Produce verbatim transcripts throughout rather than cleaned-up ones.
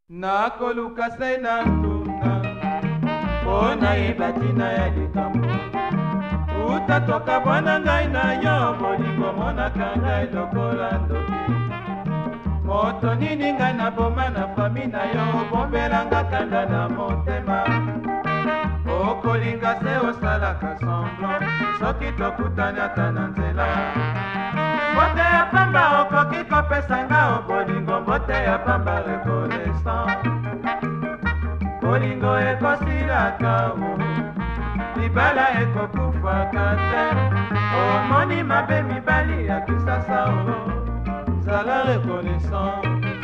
nakoluka se na ntuna mpo nayeba ntina ya likambo uta tokabwana ngai na yo bolingo monaka ngai lokola ndoki moto nini ngai naboma na fami na yo obombelanga kanda na motema okolinga se osalaka semblant soki tokutani ata na nzela mbote ya pamba okoki kopesanga o bolingo mbote ya pamba reconnaissant bolingo ekosilaka o libala ekokufaka te omoni mabe mibali ya kisasa o zala reconnaissant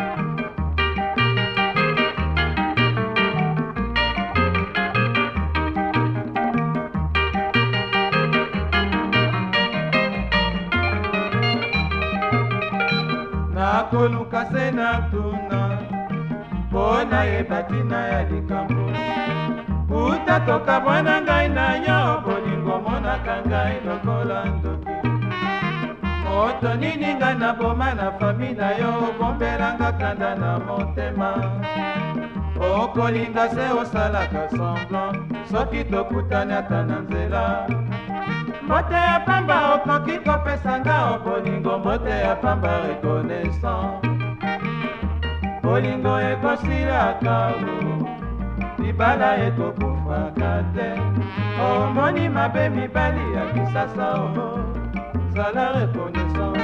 nakoluka se na tuna mpo nayeba ntina ya likambo uta tokabwana ngai na yo bolingo monaka ngai lokola ndoki moto nini ngai naboma na fami na yo obombelanga kanda na motema okolinga se osalaka semblant soki tokutani ata na nzela mbote ya pamba okoki kopesanga o bolingo mbote ya pamba reconnaissant bolingo ekosilaka o libala ekokufaka te omoni mabe mibali ya kisasa o zala reconnaissant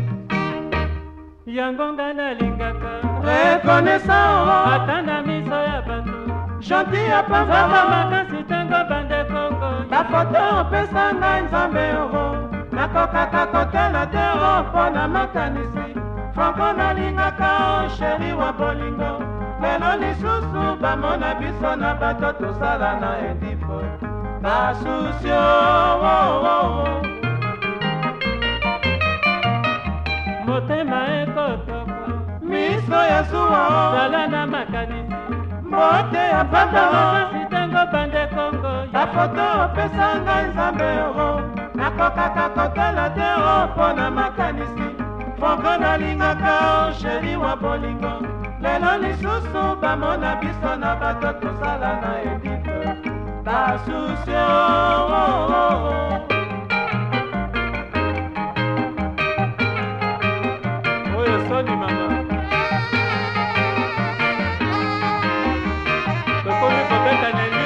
yango nga nalingaka reconnaissant ata na miso ya bato gentil ya pamba makasi ntango bande kongo bafoto opesa ngai nzambe oro nakokaka kotela te o mpo na makanisi franko nalingaka o sheri wa bolingo lelo lisusu bamona biso na bato tosala na edifo basusio motema ekotoko miso ya zuwa zala na makanisi mbote ya pamba makasi ntango bande kongo bafoto opesa ngai nzambe oro nakokaka kotela te o mpo na makanisi franko nalingaka o sheri wa bolingo lelo lisusu bamona biso na bato tosala na edifo basusio oyo soni mama tokomi kobeta neli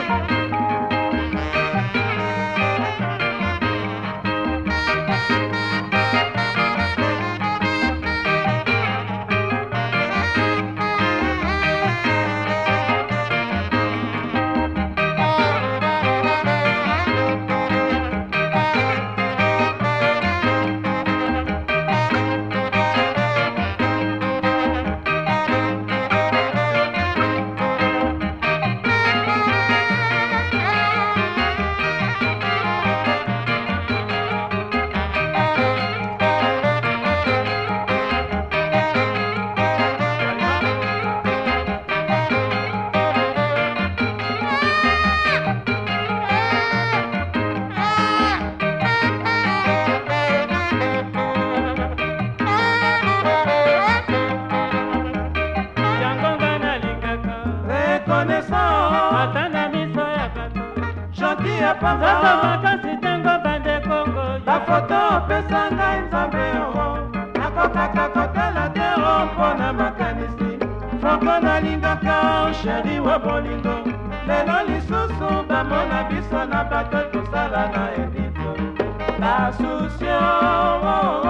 ata na miso ya bato gentil ya pamba makasi ntango bande kongo bafoto opesa ngai nzambe oro nakokaka kotela te o mpo na makanisi franko nalingaka o sheri wa bolingo lelo lisusu bamona biso na bato tosala na edifo basusio